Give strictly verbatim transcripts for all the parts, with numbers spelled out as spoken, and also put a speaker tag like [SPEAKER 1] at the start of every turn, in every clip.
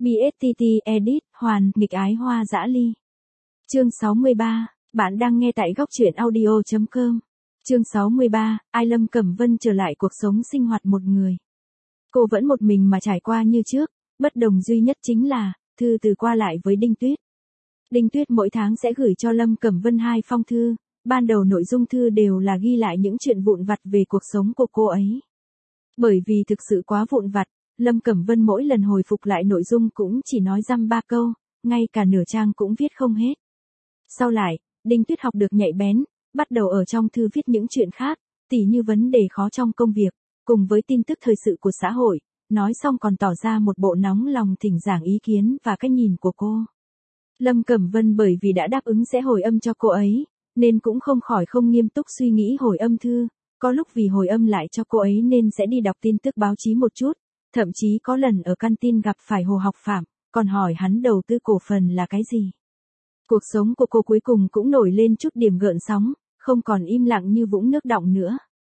[SPEAKER 1] bê ét tê tê Edit, Hoàn, nghịch ái hoa dã ly. Chương sáu mươi ba, bạn đang nghe tại góc truyện audio chấm com. Chương sáu mươi ba, ai Lâm Cẩm Vân trở lại cuộc sống sinh hoạt một người. Cô vẫn một mình mà trải qua như trước, bất đồng duy nhất chính là, thư từ qua lại với Đinh Tuyết. Đinh Tuyết mỗi tháng sẽ gửi cho Lâm Cẩm Vân hai phong thư, ban đầu nội dung thư đều là ghi lại những chuyện vụn vặt về cuộc sống của cô ấy. Bởi vì thực sự quá vụn vặt, Lâm Cẩm Vân mỗi lần hồi phục lại nội dung cũng chỉ nói dăm ba câu, ngay cả nửa trang cũng viết không hết. Sau lại, Đinh Tuyết học được nhạy bén, bắt đầu ở trong thư viết những chuyện khác, tỉ như vấn đề khó trong công việc, cùng với tin tức thời sự của xã hội, nói xong còn tỏ ra một bộ nóng lòng thỉnh giảng ý kiến và cách nhìn của cô. Lâm Cẩm Vân bởi vì đã đáp ứng sẽ hồi âm cho cô ấy, nên cũng không khỏi không nghiêm túc suy nghĩ hồi âm thư, có lúc vì hồi âm lại cho cô ấy nên sẽ đi đọc tin tức báo chí một chút, thậm chí có lần ở căn tin gặp phải Hồ Học Phạm, còn hỏi hắn đầu tư cổ phần là cái gì. Cuộc sống của cô cuối cùng cũng nổi lên chút điểm gợn sóng, không còn im lặng như vũng nước đọng nữa.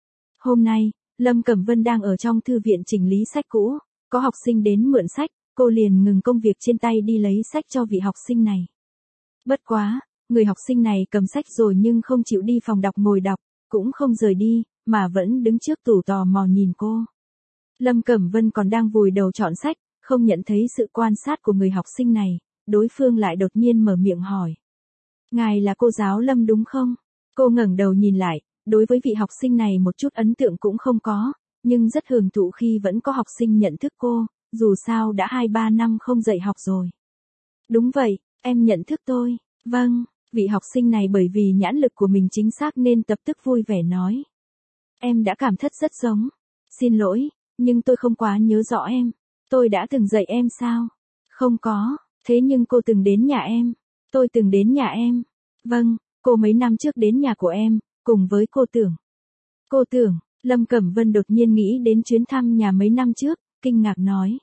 [SPEAKER 1] Hôm nay, Lâm Cẩm Vân đang ở trong thư viện chỉnh lý sách cũ, có học sinh đến mượn sách, cô liền ngừng công việc trên tay đi lấy sách cho vị học sinh này. Bất quá, người học sinh này cầm sách rồi nhưng không chịu đi phòng đọc ngồi đọc, cũng không rời đi, mà vẫn đứng trước tủ tò mò nhìn cô. Lâm Cẩm Vân còn đang vùi đầu chọn sách, không nhận thấy sự quan sát của người học sinh này, đối phương lại đột nhiên mở miệng hỏi. Ngài là cô giáo Lâm đúng không? Cô ngẩng đầu nhìn lại, đối với vị học sinh này một chút ấn tượng cũng không có, nhưng rất hưởng thụ khi vẫn có học sinh nhận thức cô, dù sao đã hai ba năm không dạy học rồi. Đúng vậy, em nhận thức tôi. Vâng, vị học sinh này bởi vì nhãn lực của mình chính xác nên tập tức vui vẻ nói. Em đã cảm thất rất giống. Xin lỗi, nhưng tôi không quá nhớ rõ em. Tôi đã từng dạy em sao? Không có, thế nhưng cô từng đến nhà em. Tôi từng đến nhà em. Vâng, cô mấy năm trước đến nhà của em, cùng với cô Tưởng. Cô Tưởng, Lâm Cẩm Vân đột nhiên nghĩ đến chuyến thăm nhà mấy năm trước, kinh ngạc nói.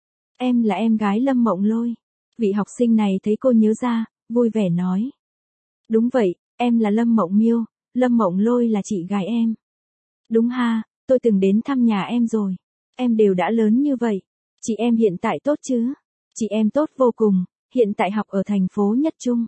[SPEAKER 1] Em là em gái Lâm Mộng Lôi. Vị học sinh này thấy cô nhớ ra, vui vẻ nói. Đúng vậy, em là Lâm Mộng Miêu, Lâm Mộng Lôi là chị gái em. Đúng ha, tôi từng đến thăm nhà em rồi. Em đều đã lớn như vậy. Chị em hiện tại tốt chứ? Chị em tốt vô cùng, hiện tại học ở thành phố Nhất Trung.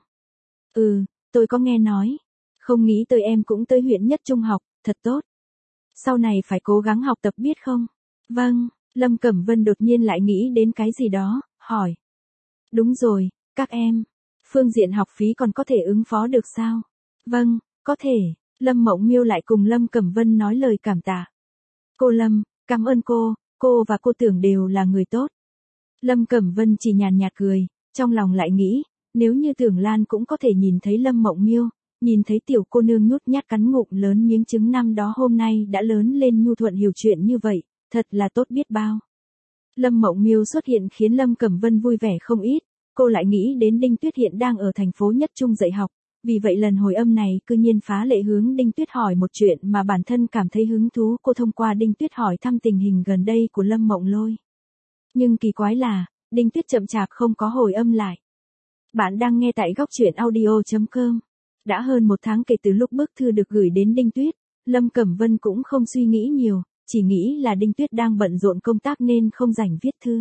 [SPEAKER 1] Ừ, tôi có nghe nói. Không nghĩ tới em cũng tới huyện Nhất Trung học, thật tốt. Sau này phải cố gắng học tập biết không? Vâng, Lâm Cẩm Vân đột nhiên lại nghĩ đến cái gì đó, hỏi. Đúng rồi, các em. Phương diện học phí còn có thể ứng phó được sao? Vâng, có thể. Lâm Mộng Miêu lại cùng Lâm Cẩm Vân nói lời cảm tạ. Cô Lâm, cảm ơn cô, cô và cô Tưởng đều là người tốt. Lâm Cẩm Vân chỉ nhàn nhạt cười, trong lòng lại nghĩ, nếu như Tưởng Lan cũng có thể nhìn thấy Lâm Mộng Miêu, nhìn thấy tiểu cô nương nhút nhát cắn ngụm lớn miếng trứng năm đó hôm nay đã lớn lên nhu thuận hiểu chuyện như vậy, thật là tốt biết bao. Lâm Mộng Miêu xuất hiện khiến Lâm Cẩm Vân vui vẻ không ít, cô lại nghĩ đến Đinh Tuyết hiện đang ở thành phố Nhất Trung dạy học, vì vậy lần hồi âm này cư nhiên phá lệ hướng Đinh Tuyết hỏi một chuyện mà bản thân cảm thấy hứng thú, cô thông qua Đinh Tuyết hỏi thăm tình hình gần đây của Lâm Mộng Lôi. Nhưng kỳ quái là, Đinh Tuyết chậm chạp không có hồi âm lại. Bạn đang nghe tại góc truyện audio chấm com. Đã hơn một tháng kể từ lúc bức thư được gửi đến Đinh Tuyết, Lâm Cẩm Vân cũng không suy nghĩ nhiều, chỉ nghĩ là Đinh Tuyết đang bận rộn công tác nên không rảnh viết thư.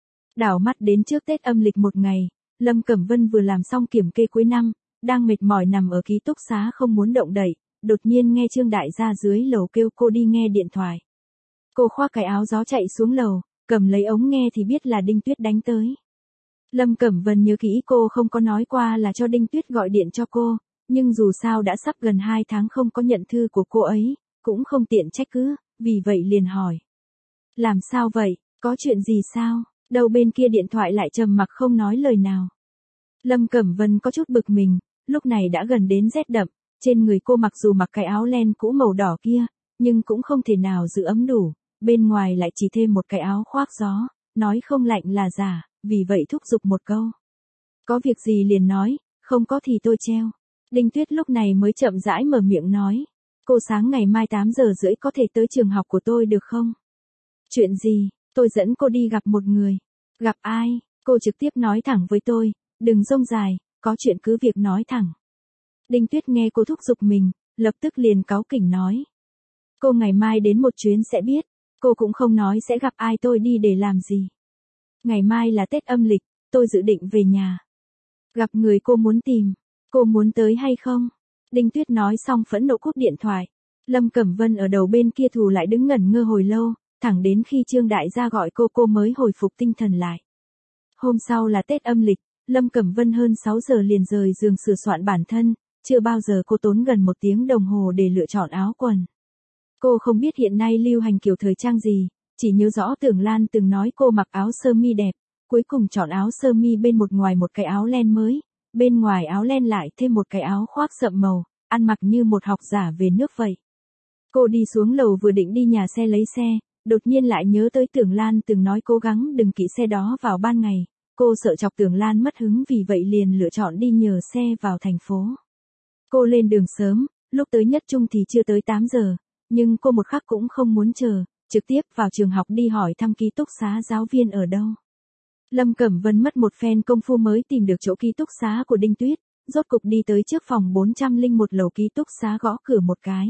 [SPEAKER 1] Đảo mắt đến trước Tết âm lịch một ngày, Lâm Cẩm Vân vừa làm xong kiểm kê cuối năm, đang mệt mỏi nằm ở ký túc xá không muốn động đậy, đột nhiên nghe Trương Đại gia dưới lầu kêu cô đi nghe điện thoại. Cô khoác cái áo gió chạy xuống lầu, cầm lấy ống nghe thì biết là Đinh Tuyết đánh tới. Lâm Cẩm Vân nhớ kỹ cô không có nói qua là cho Đinh Tuyết gọi điện cho cô, nhưng dù sao đã sắp gần hai tháng không có nhận thư của cô ấy, cũng không tiện trách cứ, vì vậy liền hỏi. Làm sao vậy, có chuyện gì sao? Đầu bên kia điện thoại lại trầm mặc không nói lời nào. Lâm Cẩm Vân có chút bực mình, lúc này đã gần đến rét đậm, trên người cô mặc dù mặc cái áo len cũ màu đỏ kia, nhưng cũng không thể nào giữ ấm đủ, bên ngoài lại chỉ thêm một cái áo khoác gió, nói không lạnh là giả, vì vậy thúc giục một câu. Có việc gì liền nói, không có thì tôi treo. Đinh Tuyết lúc này mới chậm rãi mở miệng nói. Cô sáng ngày mai tám giờ rưỡi có thể tới trường học của tôi được không? Chuyện gì? Tôi dẫn cô đi gặp một người. Gặp ai? Cô trực tiếp nói thẳng với tôi, đừng rông dài, có chuyện cứ việc nói thẳng. Đinh Tuyết nghe cô thúc giục mình, lập tức liền cáu kỉnh nói. Cô ngày mai đến một chuyến sẽ biết, cô cũng không nói sẽ gặp ai tôi đi để làm gì. Ngày mai là Tết âm lịch, tôi dự định về nhà. Gặp người cô muốn tìm, cô muốn tới hay không? Đinh Tuyết nói xong phẫn nộ cúp điện thoại. Lâm Cẩm Vân ở đầu bên kia thù lại đứng ngẩn ngơ hồi lâu, thẳng đến khi Trương Đại gia gọi cô cô mới hồi phục tinh thần lại. Hôm sau là Tết âm lịch, Lâm Cẩm Vân hơn sáu giờ liền rời giường sửa soạn bản thân, chưa bao giờ cô tốn gần một tiếng đồng hồ để lựa chọn áo quần. Cô không biết hiện nay lưu hành kiểu thời trang gì, chỉ nhớ rõ Tưởng Lan từng nói cô mặc áo sơ mi đẹp, cuối cùng chọn áo sơ mi bên một ngoài một cái áo len mới, bên ngoài áo len lại thêm một cái áo khoác sậm màu, ăn mặc như một học giả về nước vậy. Cô đi xuống lầu vừa định đi nhà xe lấy xe, đột nhiên lại nhớ tới Tưởng Lan từng nói cố gắng đừng kỵ xe đó vào ban ngày, cô sợ chọc Tưởng Lan mất hứng vì vậy liền lựa chọn đi nhờ xe vào thành phố. Cô lên đường sớm, lúc tới Nhất Trung thì chưa tới tám giờ, nhưng cô một khắc cũng không muốn chờ, trực tiếp vào trường học đi hỏi thăm ký túc xá giáo viên ở đâu. Lâm Cẩm Vân mất một phen công phu mới tìm được chỗ ký túc xá của Đinh Tuyết, rốt cục đi tới trước phòng bốn trăm lẻ một lầu ký túc xá gõ cửa một cái.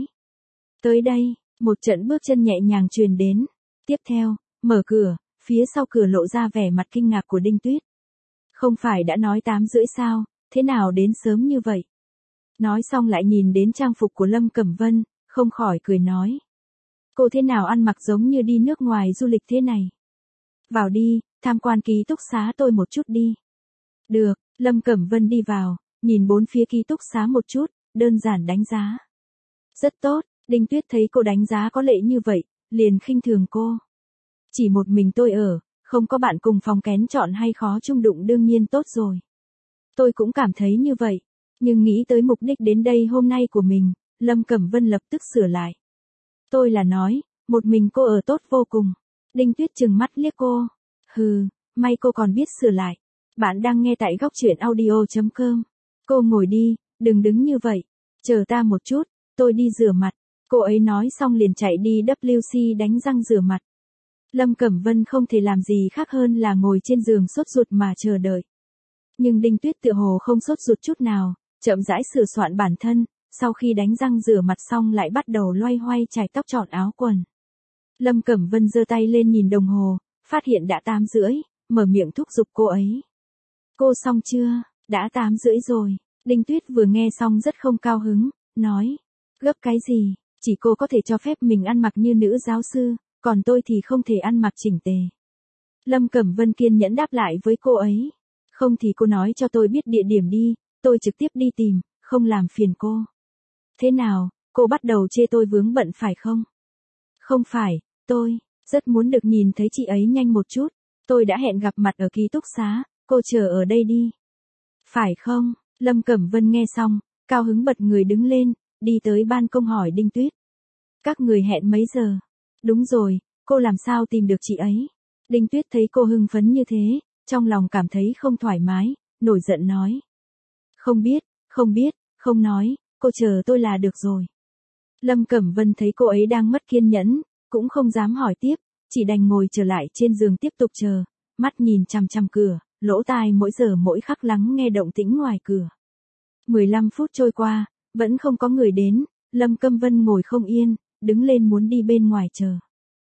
[SPEAKER 1] Tới đây, một trận bước chân nhẹ nhàng truyền đến. Tiếp theo, mở cửa, phía sau cửa lộ ra vẻ mặt kinh ngạc của Đinh Tuyết. Không phải đã nói tám rưỡi sao, thế nào đến sớm như vậy? Nói xong lại nhìn đến trang phục của Lâm Cẩm Vân, không khỏi cười nói. Cô thế nào ăn mặc giống như đi nước ngoài du lịch thế này? Vào đi, tham quan ký túc xá tôi một chút đi. Được, Lâm Cẩm Vân đi vào, nhìn bốn phía ký túc xá một chút, đơn giản đánh giá. Rất tốt, Đinh Tuyết thấy cô đánh giá có lệ như vậy, liền khinh thường cô. Chỉ một mình tôi ở, không có bạn cùng phòng kén chọn hay khó chung đụng đương nhiên tốt rồi. Tôi cũng cảm thấy như vậy, nhưng nghĩ tới mục đích đến đây hôm nay của mình, Lâm Cẩm Vân lập tức sửa lại. Tôi là nói, một mình cô ở tốt vô cùng. Đinh Tuyết trừng mắt liếc cô. Hừ, may cô còn biết sửa lại. Bạn đang nghe tại góc truyện audio chấm com. Cô ngồi đi, đừng đứng như vậy. Chờ ta một chút, tôi đi rửa mặt. Cô ấy nói xong liền chạy đi vê kép xê đánh răng rửa mặt. Lâm Cẩm Vân không thể làm gì khác hơn là ngồi trên giường sốt ruột mà chờ đợi. Nhưng Đinh Tuyết tựa hồ không sốt ruột chút nào, chậm rãi sửa soạn bản thân, sau khi đánh răng rửa mặt xong lại bắt đầu loay hoay chải tóc chọn áo quần. Lâm Cẩm Vân giơ tay lên nhìn đồng hồ, phát hiện đã tám rưỡi, mở miệng thúc giục cô ấy. Cô xong chưa? Đã tám rưỡi rồi. Đinh Tuyết vừa nghe xong rất không cao hứng, nói. Gấp cái gì? Chỉ cô có thể cho phép mình ăn mặc như nữ giáo sư, còn tôi thì không thể ăn mặc chỉnh tề. Lâm Cẩm Vân kiên nhẫn đáp lại với cô ấy. Không thì cô nói cho tôi biết địa điểm đi, tôi trực tiếp đi tìm, không làm phiền cô. Thế nào, cô bắt đầu chê tôi vướng bận phải không? Không phải, tôi rất muốn được nhìn thấy chị ấy nhanh một chút. Tôi đã hẹn gặp mặt ở ký túc xá, cô chờ ở đây đi. Phải không? Lâm Cẩm Vân nghe xong, cao hứng bật người đứng lên, đi tới ban công hỏi Đinh Tuyết. Các người hẹn mấy giờ? Đúng rồi, cô làm sao tìm được chị ấy? Đinh Tuyết thấy cô hưng phấn như thế, trong lòng cảm thấy không thoải mái, nổi giận nói. Không biết, không biết, không nói, cô chờ tôi là được rồi. Lâm Cẩm Vân thấy cô ấy đang mất kiên nhẫn, cũng không dám hỏi tiếp, chỉ đành ngồi trở lại trên giường tiếp tục chờ, mắt nhìn chằm chằm cửa, lỗ tai mỗi giờ mỗi khắc lắng nghe động tĩnh ngoài cửa. mười lăm phút trôi qua, vẫn không có người đến, Lâm Cẩm Vân ngồi không yên, đứng lên muốn đi bên ngoài chờ.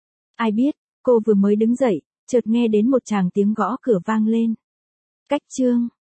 [SPEAKER 1] Ai biết, cô vừa mới đứng dậy, chợt nghe đến một tràng tiếng gõ cửa vang lên. Cách Trương.